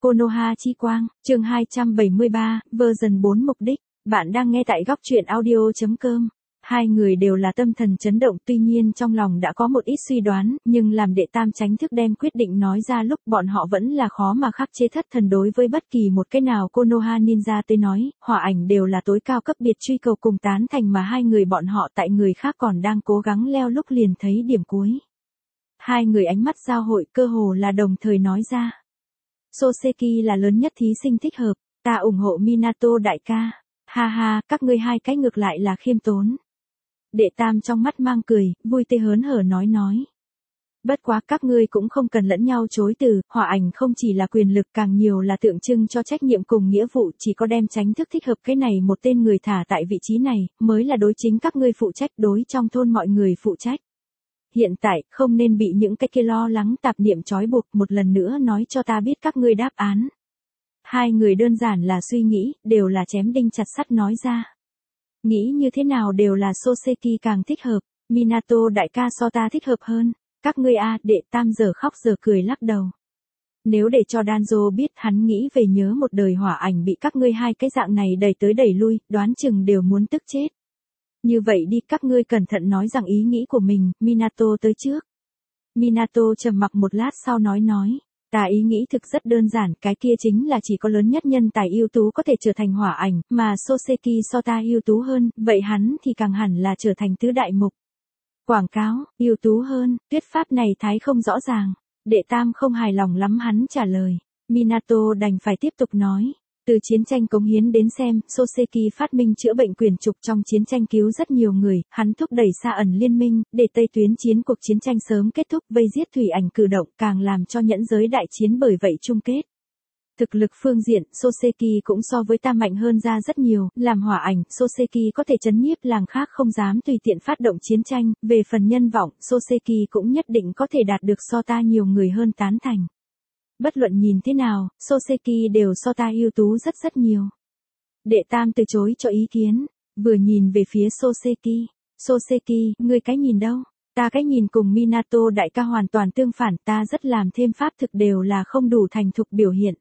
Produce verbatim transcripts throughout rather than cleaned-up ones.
Konoha Chi Quang, chương hai trăm bảy mươi ba, version bốn mục đích. Bạn đang nghe tại góc truyện audio chấm com. Hai người đều là tâm thần chấn động, tuy nhiên trong lòng đã có một ít suy đoán, nhưng làm đệ tam tránh thức đem quyết định nói ra lúc bọn họ vẫn là khó mà khắc chế thất thần đối với bất kỳ một cái nào Konoha ninja tới nói, hỏa ảnh đều là tối cao cấp biệt truy cầu cùng tán thành mà hai người bọn họ tại người khác còn đang cố gắng leo lúc liền thấy điểm cuối. Hai người ánh mắt giao hội cơ hồ là đồng thời nói ra. Soseki là lớn nhất thí sinh thích hợp, ta ủng hộ Minato đại ca. Ha ha, các ngươi hai cái ngược lại là khiêm tốn. Đệ tam trong mắt mang cười, vui tươi hớn hở nói nói. Bất quá các ngươi cũng không cần lẫn nhau chối từ, hỏa ảnh không chỉ là quyền lực càng nhiều là tượng trưng cho trách nhiệm cùng nghĩa vụ, chỉ có đem tránh thức thích hợp cái này một tên người thả tại vị trí này, mới là đối chính các ngươi phụ trách, đối trong thôn mọi người phụ trách. Hiện tại, không nên bị những cái kia lo lắng tạp niệm trói buộc, một lần nữa nói cho ta biết các ngươi đáp án. Hai người đơn giản là suy nghĩ, đều là chém đinh chặt sắt nói ra. Nghĩ như thế nào đều là Soseki càng thích hợp, Minato đại ca so ta thích hợp hơn. Các ngươi a, đệ tam giờ khóc giờ cười lắc đầu. Nếu để cho Danzo biết hắn nghĩ về nhớ một đời hỏa ảnh bị các ngươi hai cái dạng này đẩy tới đẩy lui, đoán chừng đều muốn tức chết. Như vậy đi, các ngươi cẩn thận nói rằng ý nghĩ của mình, Minato tới trước. Minato trầm mặc một lát sau nói nói, ta ý nghĩ thực rất đơn giản, cái kia chính là chỉ có lớn nhất nhân tài ưu tú có thể trở thành hỏa ảnh, mà Soseki so ta ưu tú hơn, vậy hắn thì càng hẳn là trở thành tứ đại mục. Quảng cáo, ưu tú hơn, thuyết pháp này thái không rõ ràng. Đệ tam không hài lòng lắm hắn trả lời. Minato đành phải tiếp tục nói. Từ chiến tranh cống hiến đến xem, Soseki phát minh chữa bệnh quyền trục trong chiến tranh cứu rất nhiều người, hắn thúc đẩy Sa ẩn liên minh, để Tây tuyến chiến cuộc chiến tranh sớm kết thúc, vây giết thủy ảnh cử động càng làm cho nhẫn giới đại chiến bởi vậy chung kết. Thực lực phương diện, Soseki cũng so với ta mạnh hơn ra rất nhiều, làm hỏa ảnh, Soseki có thể chấn nhiếp làng khác không dám tùy tiện phát động chiến tranh, về phần nhân vọng, Soseki cũng nhất định có thể đạt được so ta nhiều người hơn tán thành. Bất luận nhìn thế nào, Soseki đều so ta ưu tú rất rất nhiều. Đệ tam từ chối cho ý kiến, vừa nhìn về phía Soseki. Soseki, ngươi cái nhìn đâu? Ta cái nhìn cùng Minato đại ca hoàn toàn tương phản, ta rất làm thêm pháp thực đều là không đủ thành thục biểu hiện.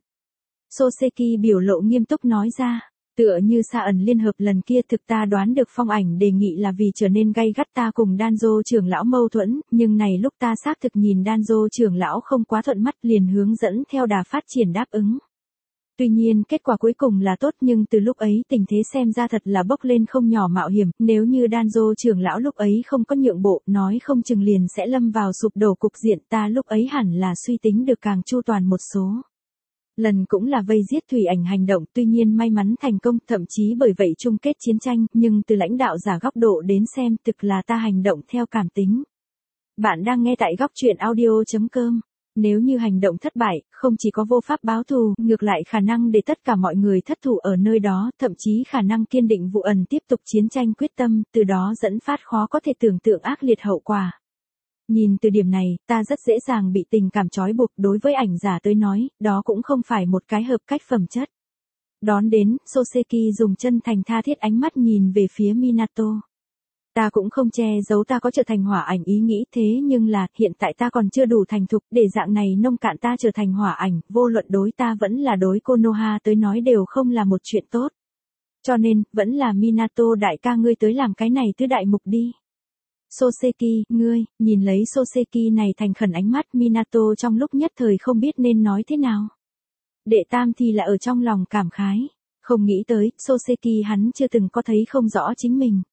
Soseki biểu lộ nghiêm túc nói ra, tựa như Sa ẩn liên hợp lần kia thực ta đoán được phong ảnh đề nghị là vì trở nên gay gắt ta cùng Danzo trưởng lão mâu thuẫn, nhưng này lúc ta xác thực nhìn Danzo trưởng lão không quá thuận mắt liền hướng dẫn theo đà phát triển đáp ứng. Tuy nhiên kết quả cuối cùng là tốt nhưng từ lúc ấy tình thế xem ra thật là bốc lên không nhỏ mạo hiểm, nếu như Danzo trưởng lão lúc ấy không có nhượng bộ, nói không chừng liền sẽ lâm vào sụp đổ cục diện, ta lúc ấy hẳn là suy tính được càng chu toàn một số. Lần cũng là vây giết thủy ảnh hành động, tuy nhiên may mắn thành công, thậm chí bởi vậy chung kết chiến tranh, nhưng từ lãnh đạo giả góc độ đến xem thực là ta hành động theo cảm tính. Bạn đang nghe tại góc truyện audio chấm com. Nếu như hành động thất bại, không chỉ có vô pháp báo thù, ngược lại khả năng để tất cả mọi người thất thủ ở nơi đó, thậm chí khả năng kiên định vụ ẩn tiếp tục chiến tranh quyết tâm, từ đó dẫn phát khó có thể tưởng tượng ác liệt hậu quả. Nhìn từ điểm này, ta rất dễ dàng bị tình cảm trói buộc, đối với ảnh giả tới nói, đó cũng không phải một cái hợp cách phẩm chất. Đón đến, Soseki dùng chân thành tha thiết ánh mắt nhìn về phía Minato. Ta cũng không che giấu ta có trở thành hỏa ảnh ý nghĩ thế nhưng là, hiện tại ta còn chưa đủ thành thục, để dạng này nông cạn ta trở thành hỏa ảnh, vô luận đối ta vẫn là đối Konoha tới nói đều không là một chuyện tốt. Cho nên, vẫn là Minato đại ca ngươi tới làm cái này tứ đại mục đi. Soseki, ngươi, nhìn lấy Soseki này thành khẩn ánh mắt, Minato trong lúc nhất thời không biết nên nói thế nào. Đệ tam thì là ở trong lòng cảm khái, không nghĩ tới, Soseki hắn chưa từng có thấy không rõ chính mình.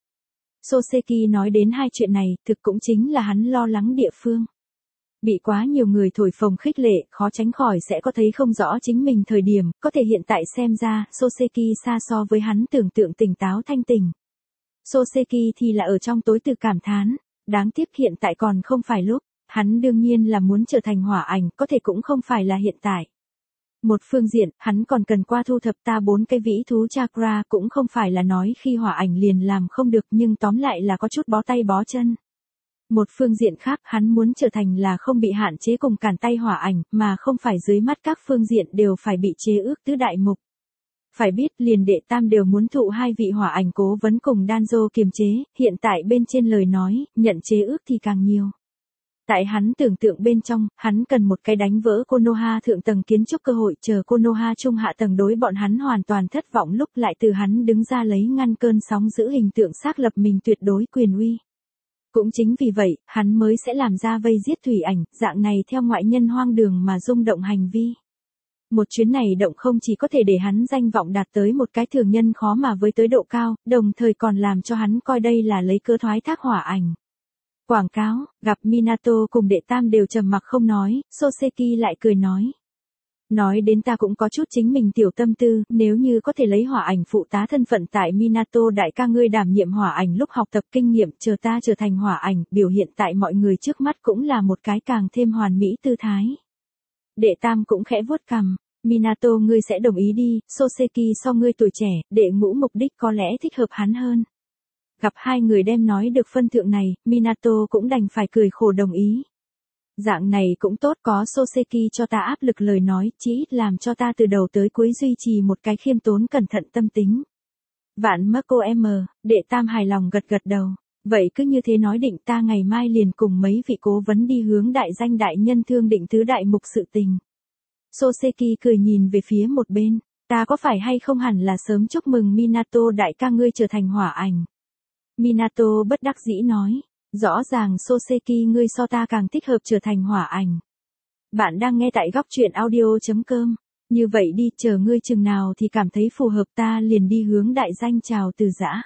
Soseki nói đến hai chuyện này, thực cũng chính là hắn lo lắng địa phương. Bị quá nhiều người thổi phồng khích lệ, khó tránh khỏi sẽ có thấy không rõ chính mình thời điểm, có thể hiện tại xem ra, Soseki xa so với hắn tưởng tượng tỉnh táo thanh tỉnh. Soseki thì là ở trong tối tự cảm thán, đáng tiếc hiện tại còn không phải lúc, hắn đương nhiên là muốn trở thành hỏa ảnh, có thể cũng không phải là hiện tại. Một phương diện, hắn còn cần qua thu thập ta bốn cái vĩ thú chakra, cũng không phải là nói khi hỏa ảnh liền làm không được nhưng tóm lại là có chút bó tay bó chân. Một phương diện khác, hắn muốn trở thành là không bị hạn chế cùng cản tay hỏa ảnh, mà không phải dưới mắt các phương diện đều phải bị chế ước tứ đại mục. Phải biết liền đệ tam đều muốn thụ hai vị hỏa ảnh cố vấn cùng Danzo kiềm chế, hiện tại bên trên lời nói, nhận chế ước thì càng nhiều. Tại hắn tưởng tượng bên trong, hắn cần một cái đánh vỡ Konoha thượng tầng kiến trúc cơ hội, chờ Konoha trung hạ tầng đối bọn hắn hoàn toàn thất vọng lúc lại từ hắn đứng ra lấy ngăn cơn sóng giữ hình tượng xác lập mình tuyệt đối quyền uy. Cũng chính vì vậy, hắn mới sẽ làm ra vây giết thủy ảnh, dạng này theo ngoại nhân hoang đường mà rung động hành vi. Một chuyến này động không chỉ có thể để hắn danh vọng đạt tới một cái thường nhân khó mà với tới độ cao, đồng thời còn làm cho hắn coi đây là lấy cớ thoái thác hỏa ảnh. Quảng cáo, gặp Minato cùng đệ tam đều trầm mặc không nói, Soseki lại cười nói. Nói đến ta cũng có chút chính mình tiểu tâm tư, nếu như có thể lấy hỏa ảnh phụ tá thân phận tại Minato đại ca ngươi đảm nhiệm hỏa ảnh lúc học tập kinh nghiệm, chờ ta trở thành hỏa ảnh, biểu hiện tại mọi người trước mắt cũng là một cái càng thêm hoàn mỹ tư thái. Đệ tam cũng khẽ vuốt cằm, Minato ngươi sẽ đồng ý đi, Soseki so ngươi tuổi trẻ, đệ ngũ mục đích có lẽ thích hợp hắn hơn. Gặp hai người đem nói được phân thượng này, Minato cũng đành phải cười khổ đồng ý. Dạng này cũng tốt, có Soseki cho ta áp lực lời nói, chỉ ít làm cho ta từ đầu tới cuối duy trì một cái khiêm tốn cẩn thận tâm tính. Vạn Marco M, đệ tam hài lòng gật gật đầu. Vậy cứ như thế nói định ta ngày mai liền cùng mấy vị cố vấn đi hướng đại danh đại nhân thương định tứ đại mục sự tình. Soseki cười nhìn về phía một bên, ta có phải hay không hẳn là sớm chúc mừng Minato đại ca ngươi trở thành hỏa ảnh. Minato bất đắc dĩ nói, rõ ràng Soseki ngươi so ta càng thích hợp trở thành hỏa ảnh. Bạn đang nghe tại góc truyện audio chấm com, như vậy đi, chờ ngươi chừng nào thì cảm thấy phù hợp ta liền đi hướng đại danh chào từ giã.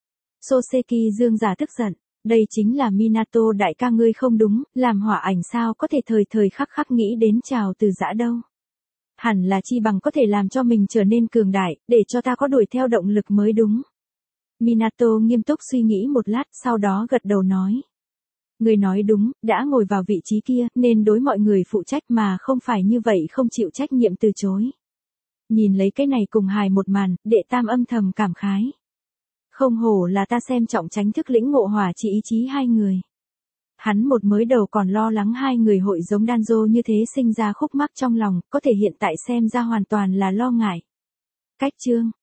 Soseki dương giả tức giận, đây chính là Minato đại ca ngươi không đúng, làm hỏa ảnh sao có thể thời thời khắc khắc nghĩ đến chào từ giã đâu. Hẳn là chi bằng có thể làm cho mình trở nên cường đại, để cho ta có đuổi theo động lực mới đúng. Minato nghiêm túc suy nghĩ một lát, sau đó gật đầu nói. Người nói đúng, đã ngồi vào vị trí kia, nên đối mọi người phụ trách mà không phải như vậy không chịu trách nhiệm từ chối. Nhìn lấy cái này cùng hài một màn, đệ tam âm thầm cảm khái. Không hổ là ta xem trọng tránh thức lĩnh ngộ hỏa chỉ ý chí hai người. Hắn một mới đầu còn lo lắng hai người hội giống Danzo như thế sinh ra khúc mắc trong lòng, có thể hiện tại xem ra hoàn toàn là lo ngại. Cách chương